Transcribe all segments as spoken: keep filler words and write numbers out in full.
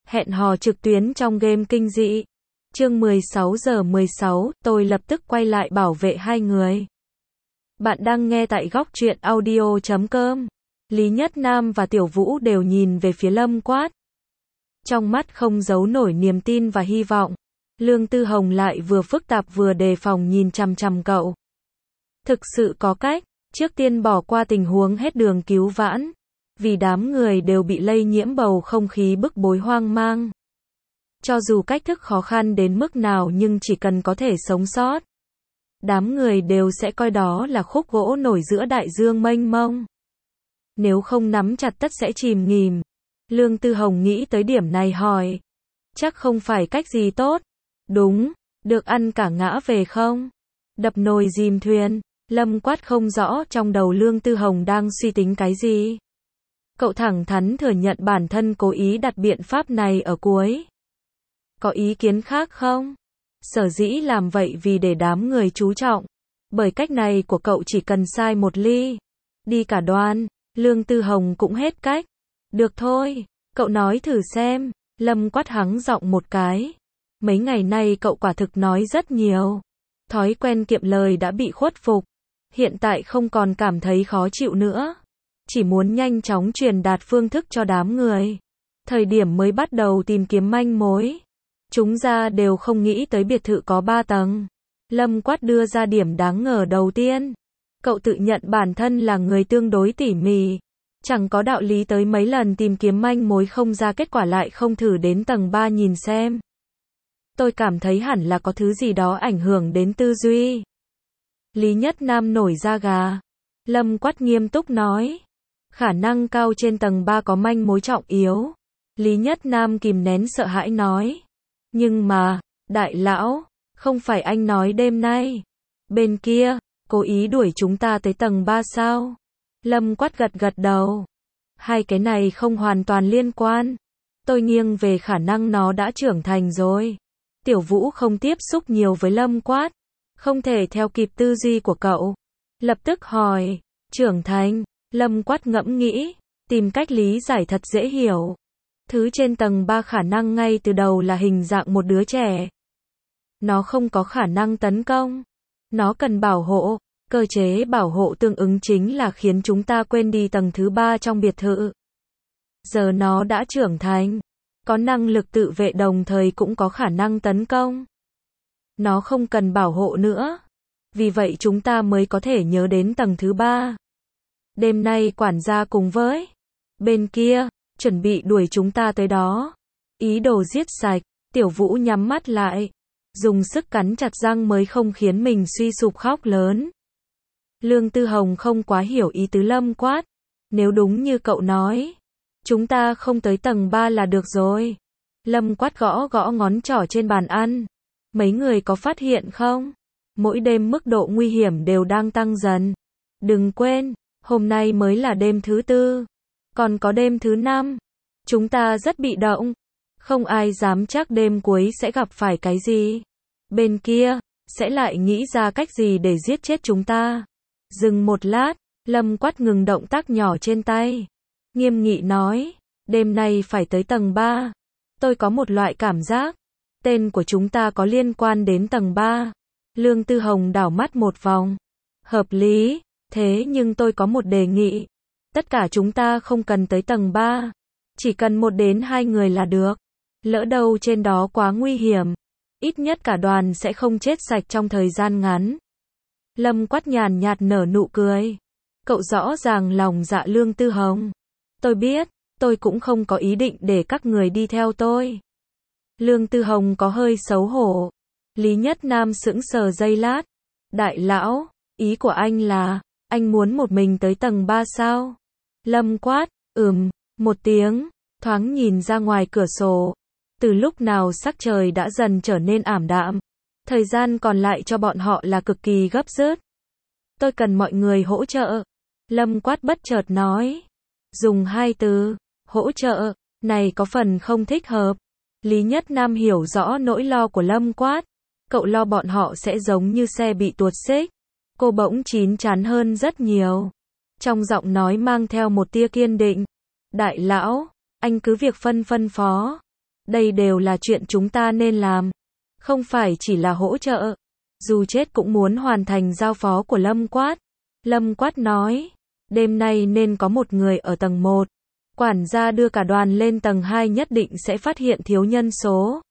Hẹn hò trực tuyến trong game kinh dị. Chương mười sáu giờ mười sáu, tôi lập tức quay lại bảo vệ hai người. Bạn đang nghe tại góc truyện audio chấm com. Lý Nhất Nam và Tiểu Vũ đều nhìn về phía Lâm Quát. Trong mắt không giấu nổi niềm tin và hy vọng. Lương Tư Hồng lại vừa phức tạp vừa đề phòng nhìn chằm chằm cậu. Thực sự có cách, trước tiên bỏ qua tình huống hết đường cứu vãn. Vì đám người đều bị lây nhiễm bầu không khí bức bối hoang mang. Cho dù cách thức khó khăn đến mức nào nhưng chỉ cần có thể sống sót. Đám người đều sẽ coi đó là khúc gỗ nổi giữa đại dương mênh mông. Nếu không nắm chặt tất sẽ chìm nghỉm. Lương Tư Hồng nghĩ tới điểm này hỏi. Chắc không phải cách gì tốt. Đúng, được ăn cả ngã về không? Đập nồi dìm thuyền. Lâm Quát không rõ trong đầu Lương Tư Hồng đang suy tính cái gì. Cậu thẳng thắn thừa nhận bản thân cố ý đặt biện pháp này ở cuối. Có ý kiến khác không? Sở dĩ làm vậy vì để đám người chú trọng. Bởi cách này của cậu chỉ cần sai một ly. Đi cả đoàn, Lương Tư Hồng cũng hết cách. Được thôi, cậu nói thử xem. Lâm Quát hắng giọng một cái. Mấy ngày nay cậu quả thực nói rất nhiều. Thói quen kiệm lời đã bị khuất phục. Hiện tại không còn cảm thấy khó chịu nữa. Chỉ muốn nhanh chóng truyền đạt phương thức cho đám người. Thời điểm mới bắt đầu tìm kiếm manh mối. Chúng ra đều không nghĩ tới biệt thự có ba tầng. Lâm Quát đưa ra điểm đáng ngờ đầu tiên. Cậu tự nhận bản thân là người tương đối tỉ mỉ. Chẳng có đạo lý tới mấy lần tìm kiếm manh mối không ra kết quả lại không thử đến tầng ba nhìn xem. Tôi cảm thấy hẳn là có thứ gì đó ảnh hưởng đến tư duy. Lý Nhất Nam nổi da gà. Lâm Quát nghiêm túc nói. Khả năng cao trên tầng ba có manh mối trọng yếu. Lý Nhất Nam kìm nén sợ hãi nói. Nhưng mà, đại lão, không phải anh nói đêm nay. Bên kia, cố ý đuổi chúng ta tới tầng ba sao? Lâm Quát gật gật đầu. Hai cái này không hoàn toàn liên quan. Tôi nghiêng về khả năng nó đã trưởng thành rồi. Tiểu Vũ không tiếp xúc nhiều với Lâm Quát. Không thể theo kịp tư duy của cậu. Lập tức hỏi, trưởng thành. Lâm Quát ngẫm nghĩ, tìm cách lý giải thật dễ hiểu. Thứ trên tầng ba khả năng ngay từ đầu là hình dạng một đứa trẻ. Nó không có khả năng tấn công. Nó cần bảo hộ. Cơ chế bảo hộ tương ứng chính là khiến chúng ta quên đi tầng thứ ba trong biệt thự. Giờ nó đã trưởng thành. Có năng lực tự vệ đồng thời cũng có khả năng tấn công. Nó không cần bảo hộ nữa. Vì vậy chúng ta mới có thể nhớ đến tầng thứ ba. Đêm nay quản gia cùng với bên kia, chuẩn bị đuổi chúng ta tới đó. Ý đồ giết sạch, Tiểu Vũ nhắm mắt lại. Dùng sức cắn chặt răng mới không khiến mình suy sụp khóc lớn. Lương Tư Hồng không quá hiểu ý tứ Lâm Quát. Nếu đúng như cậu nói, chúng ta không tới tầng ba là được rồi. Lâm Quát gõ gõ ngón trỏ trên bàn ăn. Mấy người có phát hiện không? Mỗi đêm mức độ nguy hiểm đều đang tăng dần. Đừng quên, hôm nay mới là đêm thứ tư. Còn có đêm thứ năm. Chúng ta rất bị động. Không ai dám chắc đêm cuối sẽ gặp phải cái gì. Bên kia, sẽ lại nghĩ ra cách gì để giết chết chúng ta. Dừng một lát, Lâm Quát ngừng động tác nhỏ trên tay. Nghiêm nghị nói, đêm nay phải tới tầng ba. Tôi có một loại cảm giác. Tên của chúng ta có liên quan đến tầng ba. Lương Tư Hồng đảo mắt một vòng. Hợp lý, thế nhưng tôi có một đề nghị. Tất cả chúng ta không cần tới tầng ba. Chỉ cần một đến hai người là được. Lỡ đâu trên đó quá nguy hiểm. Ít nhất cả đoàn sẽ không chết sạch trong thời gian ngắn. Lâm Quát nhàn nhạt nở nụ cười. Cậu rõ ràng lòng dạ Lương Tư Hồng. Tôi biết, tôi cũng không có ý định để các người đi theo tôi. Lương Tư Hồng có hơi xấu hổ. Lý Nhất Nam sững sờ giây lát. Đại lão, ý của anh là, anh muốn một mình tới tầng ba sao? Lâm Quát, ừm, một tiếng, thoáng nhìn ra ngoài cửa sổ. Từ lúc nào sắc trời đã dần trở nên ảm đạm. Thời gian còn lại cho bọn họ là cực kỳ gấp rút. Tôi cần mọi người hỗ trợ. Lâm Quát bất chợt nói. Dùng hai từ, hỗ trợ, này có phần không thích hợp. Lý Nhất Nam hiểu rõ nỗi lo của Lâm Quát. Cậu lo bọn họ sẽ giống như xe bị tuột xích. Cô bỗng chín chắn hơn rất nhiều. Trong giọng nói mang theo một tia kiên định. Đại lão, anh cứ việc phân phân phó. Đây đều là chuyện chúng ta nên làm. Không phải chỉ là hỗ trợ. Dù chết cũng muốn hoàn thành giao phó của Lâm Quát. Lâm Quát nói, đêm nay nên có một người ở tầng một. Quản gia đưa cả đoàn lên tầng hai nhất định sẽ phát hiện thiếu nhân số.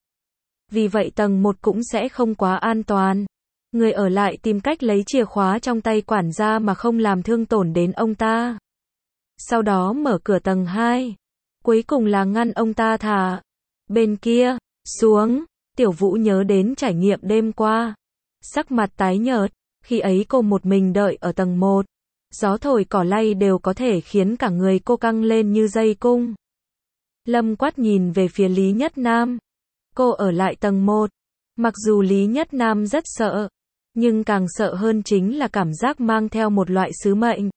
Vì vậy tầng một cũng sẽ không quá an toàn. Người ở lại tìm cách lấy chìa khóa trong tay quản gia mà không làm thương tổn đến ông ta. Sau đó mở cửa tầng hai. Cuối cùng là ngăn ông ta thả. Bên kia, xuống, Tiểu Vũ nhớ đến trải nghiệm đêm qua. Sắc mặt tái nhợt, khi ấy cô một mình đợi ở tầng một. Gió thổi cỏ lay đều có thể khiến cả người cô căng lên như dây cung. Lâm Quát nhìn về phía Lý Nhất Nam. Cô ở lại tầng một. Mặc dù Lý Nhất Nam rất sợ, nhưng càng sợ hơn chính là cảm giác mang theo một loại sứ mệnh.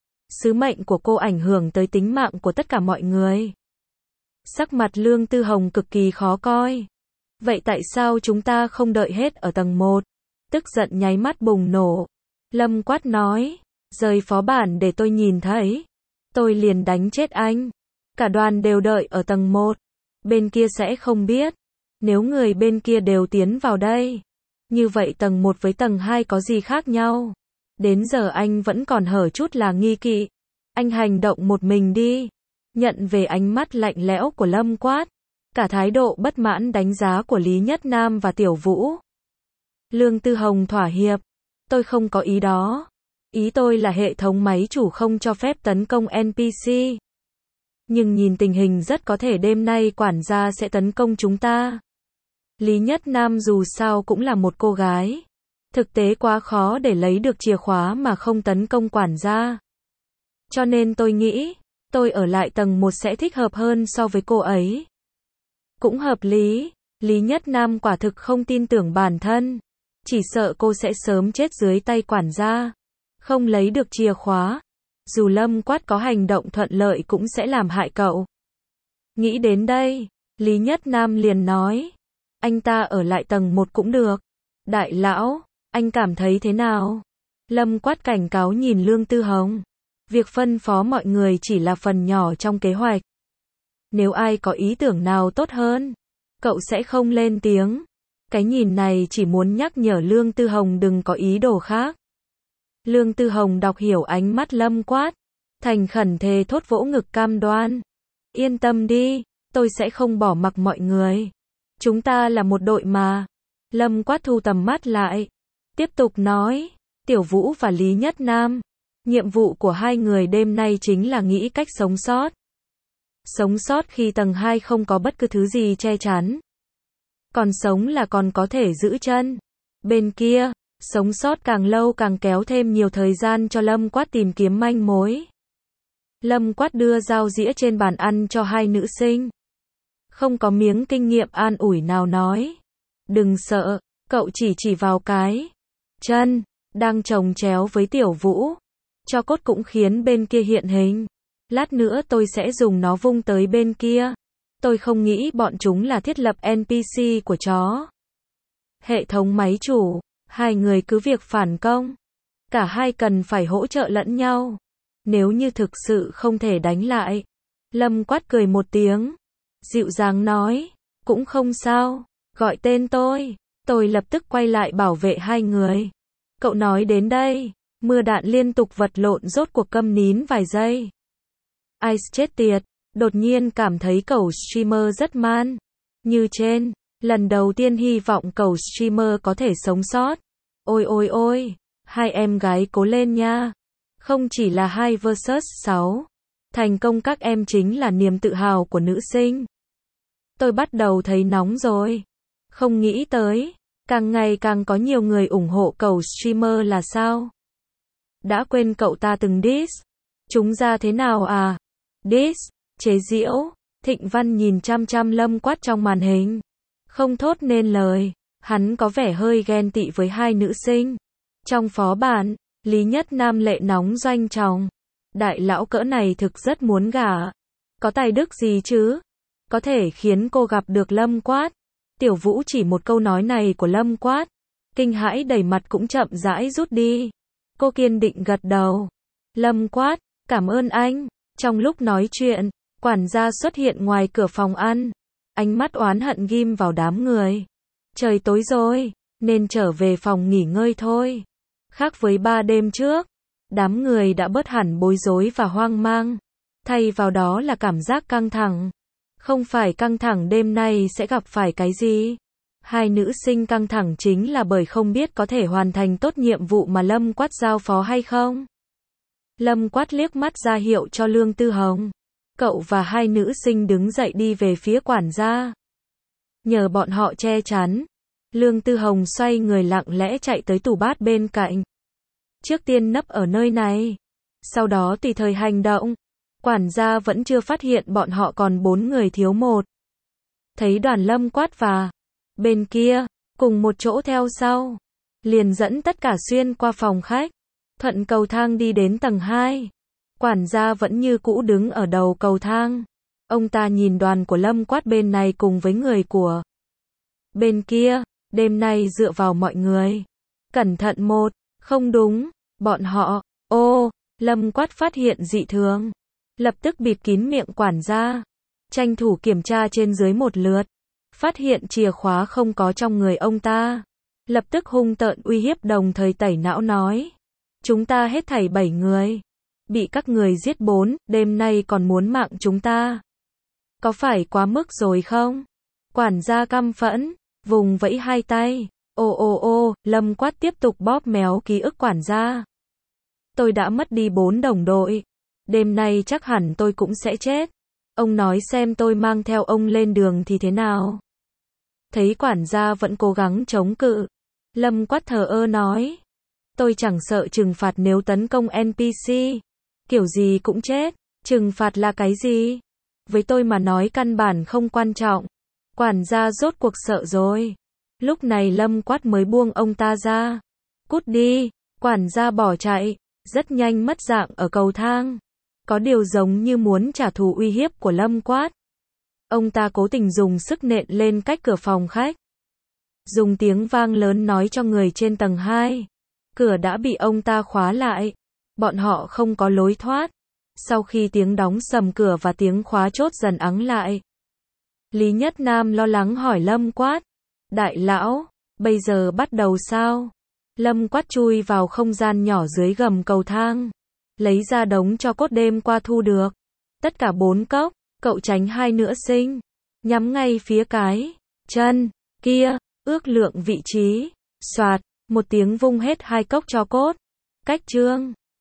Sứ mệnh của cô ảnh hưởng tới tính mạng của tất cả mọi người. Sắc mặt Lương Tư Hồng cực kỳ khó coi. Vậy tại sao chúng ta không đợi hết ở tầng một? Tức giận nháy mắt bùng nổ. Lâm Quát nói, rời phó bản để tôi nhìn thấy. Tôi liền đánh chết anh. Cả đoàn đều đợi ở tầng một. Bên kia sẽ không biết. Nếu người bên kia đều tiến vào đây. Như vậy tầng một với tầng hai có gì khác nhau? Đến giờ anh vẫn còn hở chút là nghi kỵ. Anh hành động một mình đi. Nhận về ánh mắt lạnh lẽo của Lâm Quát. Cả thái độ bất mãn đánh giá của Lý Nhất Nam và Tiểu Vũ. Lương Tư Hồng thỏa hiệp. Tôi không có ý đó. Ý tôi là hệ thống máy chủ không cho phép tấn công en pê xê. Nhưng nhìn tình hình rất có thể đêm nay quản gia sẽ tấn công chúng ta. Lý Nhất Nam dù sao cũng là một cô gái. Thực tế quá khó để lấy được chìa khóa mà không tấn công quản gia. Cho nên tôi nghĩ, tôi ở lại tầng một sẽ thích hợp hơn so với cô ấy. Cũng hợp lý, Lý Nhất Nam quả thực không tin tưởng bản thân. Chỉ sợ cô sẽ sớm chết dưới tay quản gia. Không lấy được chìa khóa. Dù Lâm Quát có hành động thuận lợi cũng sẽ làm hại cậu. Nghĩ đến đây, Lý Nhất Nam liền nói. Anh ta ở lại tầng một cũng được. Đại lão, anh cảm thấy thế nào? Lâm Quát cảnh cáo nhìn Lương Tư Hồng. Việc phân phó mọi người chỉ là phần nhỏ trong kế hoạch. Nếu ai có ý tưởng nào tốt hơn, cậu sẽ không lên tiếng. Cái nhìn này chỉ muốn nhắc nhở Lương Tư Hồng đừng có ý đồ khác. Lương Tư Hồng đọc hiểu ánh mắt Lâm Quát. Thành khẩn thề thốt vỗ ngực cam đoan. Yên tâm đi, tôi sẽ không bỏ mặc mọi người. Chúng ta là một đội mà. Lâm Quát thu tầm mắt lại. Tiếp tục nói. Tiểu Vũ và Lý Nhất Nam. Nhiệm vụ của hai người đêm nay chính là nghĩ cách sống sót. Sống sót khi tầng hai không có bất cứ thứ gì che chắn. Còn sống là còn có thể giữ chân. Bên kia, sống sót càng lâu càng kéo thêm nhiều thời gian cho Lâm Quát tìm kiếm manh mối. Lâm Quát đưa dao dĩa trên bàn ăn cho hai nữ sinh. Không có miếng kinh nghiệm an ủi nào nói. Đừng sợ, cậu chỉ chỉ vào cái chân đang chồng chéo với Tiểu Vũ. Cho cốt cũng khiến bên kia hiện hình. Lát nữa tôi sẽ dùng nó vung tới bên kia. Tôi không nghĩ bọn chúng là thiết lập en pê xê của chó. Hệ thống máy chủ, hai người cứ việc phản công. Cả hai cần phải hỗ trợ lẫn nhau. Nếu như thực sự không thể đánh lại. Lâm Quát cười một tiếng. Dịu dàng nói. Cũng không sao. Gọi tên tôi. Tôi lập tức quay lại bảo vệ hai người. Cậu nói đến đây. Mưa đạn liên tục vật lộn rốt cuộc câm nín vài giây. Ice chết tiệt. Đột nhiên cảm thấy cầu streamer rất man. Như trên. Lần đầu tiên hy vọng cầu streamer có thể sống sót. Ôi ôi ôi. Hai em gái cố lên nha. Không chỉ là hai versus sáu. Thành công các em chính là niềm tự hào của nữ sinh. Tôi bắt đầu thấy nóng rồi. Không nghĩ tới. Càng ngày càng có nhiều người ủng hộ cầu streamer là sao? Đã quên cậu ta từng diss. Chúng ra thế nào à? Diss, chế giễu. Thịnh Văn nhìn chăm chăm Lâm Quát trong màn hình. Không thốt nên lời. Hắn có vẻ hơi ghen tị với hai nữ sinh. Trong phó bản, Lý Nhất Nam lệ nóng doanh trọng. Đại lão cỡ này thực rất muốn gả. Có tài đức gì chứ? Có thể khiến cô gặp được Lâm Quát. Tiểu Vũ chỉ một câu nói này của Lâm Quát. Kinh hãi đầy mặt cũng chậm rãi rút đi. Cô kiên định gật đầu. Lâm Quát, cảm ơn anh. Trong lúc nói chuyện, quản gia xuất hiện ngoài cửa phòng ăn. ánh mắt oán hận ghim vào đám người. Trời tối rồi, nên trở về phòng nghỉ ngơi thôi. Khác với ba đêm trước, đám người đã bớt hẳn bối rối và hoang mang. Thay vào đó là cảm giác căng thẳng. Không phải căng thẳng đêm nay sẽ gặp phải cái gì. Hai nữ sinh căng thẳng chính là bởi không biết có thể hoàn thành tốt nhiệm vụ mà Lâm Quát giao phó hay không. Lâm Quát liếc mắt ra hiệu cho Lương Tư Hồng. Cậu và hai nữ sinh đứng dậy đi về phía quản gia. Nhờ bọn họ che chắn, Lương Tư Hồng xoay người lặng lẽ chạy tới tủ bát bên cạnh. Trước tiên nấp ở nơi này, sau đó tùy thời hành động. Quản gia vẫn chưa phát hiện bọn họ còn bốn người thiếu một. Thấy đoàn Lâm Quát và bên kia cùng một chỗ theo sau, liền dẫn tất cả xuyên qua phòng khách, thuận cầu thang đi đến tầng hai. Quản gia vẫn như cũ đứng ở đầu cầu thang. Ông ta nhìn đoàn của Lâm Quát bên này cùng với người của bên kia, đêm nay dựa vào mọi người. Cẩn thận một, không đúng, bọn họ, ô, Lâm Quát phát hiện dị thường. Lập tức bịt kín miệng quản gia, tranh thủ kiểm tra trên dưới một lượt. Phát hiện chìa khóa không có trong người ông ta. Lập tức hung tợn uy hiếp đồng thời tẩy não nói. Chúng ta hết thảy bảy người. Bị các người giết bốn, đêm nay còn muốn mạng chúng ta. Có phải quá mức rồi không? Quản gia căm phẫn, vùng vẫy hai tay. Ô ô ô, Lâm Quát tiếp tục bóp méo ký ức quản gia. Tôi đã mất đi bốn đồng đội. Đêm nay chắc hẳn tôi cũng sẽ chết. Ông nói xem tôi mang theo ông lên đường thì thế nào? Thấy quản gia vẫn cố gắng chống cự. Lâm Quát thờ ơ nói. Tôi chẳng sợ trừng phạt nếu tấn công en pê xê. Kiểu gì cũng chết. Trừng phạt là cái gì? Với tôi mà nói căn bản không quan trọng. Quản gia rốt cuộc sợ rồi. Lúc này Lâm Quát mới buông ông ta ra. Cút đi. Quản gia bỏ chạy. Rất nhanh mất dạng ở cầu thang. Có điều giống như muốn trả thù uy hiếp của Lâm Quát. Ông ta cố tình dùng sức nện lên cách cửa phòng khách. Dùng tiếng vang lớn nói cho người trên tầng hai. Cửa đã bị ông ta khóa lại. Bọn họ không có lối thoát. Sau khi tiếng đóng sầm cửa và tiếng khóa chốt dần ắng lại, Lý Nhất Nam lo lắng hỏi Lâm Quát. Đại lão, bây giờ bắt đầu sao? Lâm Quát chui vào không gian nhỏ dưới gầm cầu thang. Lấy ra đống cho cốt đêm qua thu được. Tất cả bốn cốc, cậu tránh hai nữ sinh. Nhắm ngay phía cái chân kia, ước lượng vị trí. Soạt, một tiếng vung hết hai cốc cho cốt. Cách chương